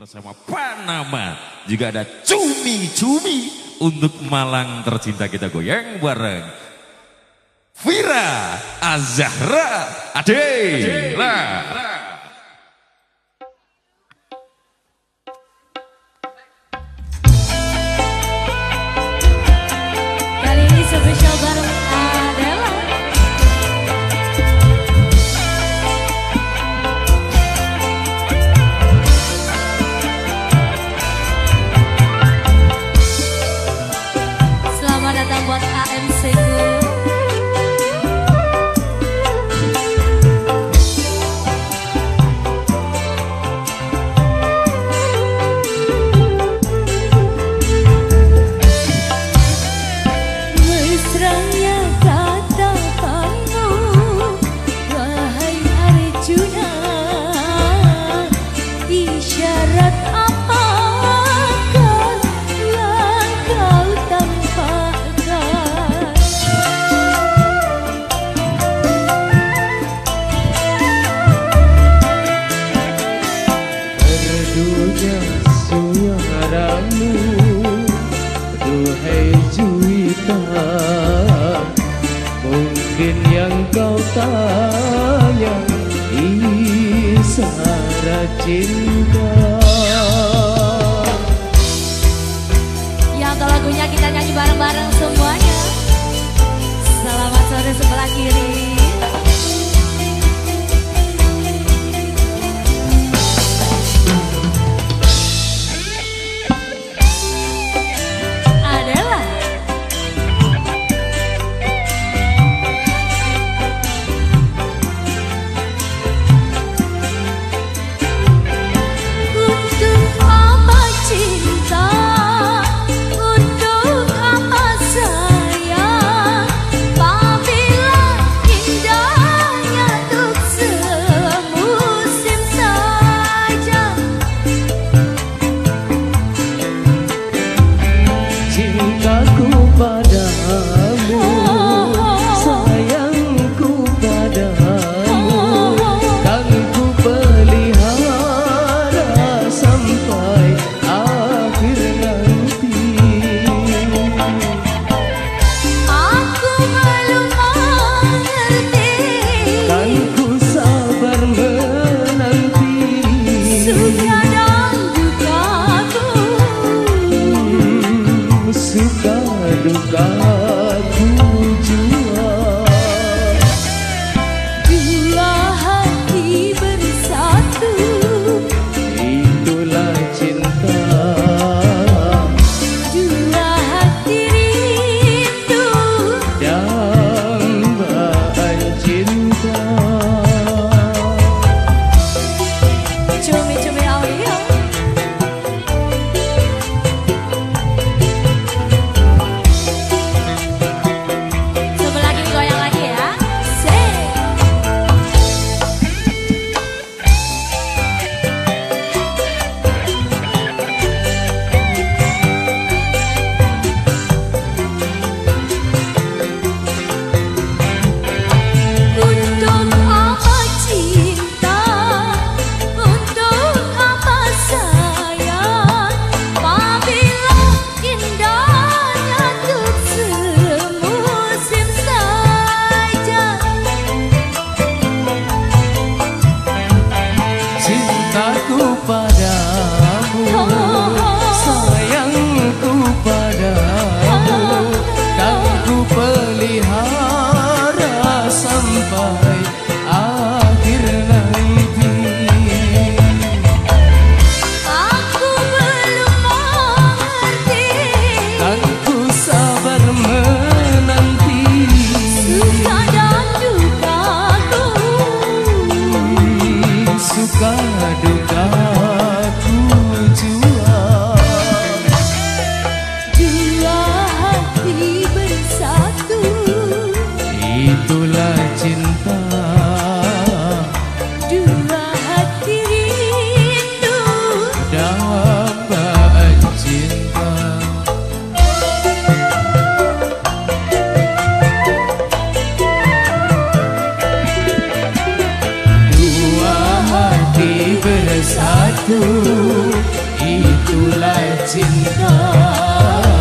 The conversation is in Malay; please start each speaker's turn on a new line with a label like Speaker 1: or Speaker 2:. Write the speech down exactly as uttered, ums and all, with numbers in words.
Speaker 1: bersama Panama. Juga ada cumi-cumi untuk Malang tercinta, kita goyang bareng. Vira Azahra Adela.
Speaker 2: Kali ini spesial bareng Adela. Selamat datang buat A M C ku.
Speaker 3: Duhai juwita, mungkin yang kau tanya isyarat cinta.
Speaker 2: Ya, untuk lagunya kita nyanyi bareng-bareng semuanya. Selamat sore sebelah kiri.
Speaker 3: Itulah cinta,
Speaker 2: dua hati rindu,
Speaker 3: dambaan cinta. Dua hati bersatu. itulah cinta.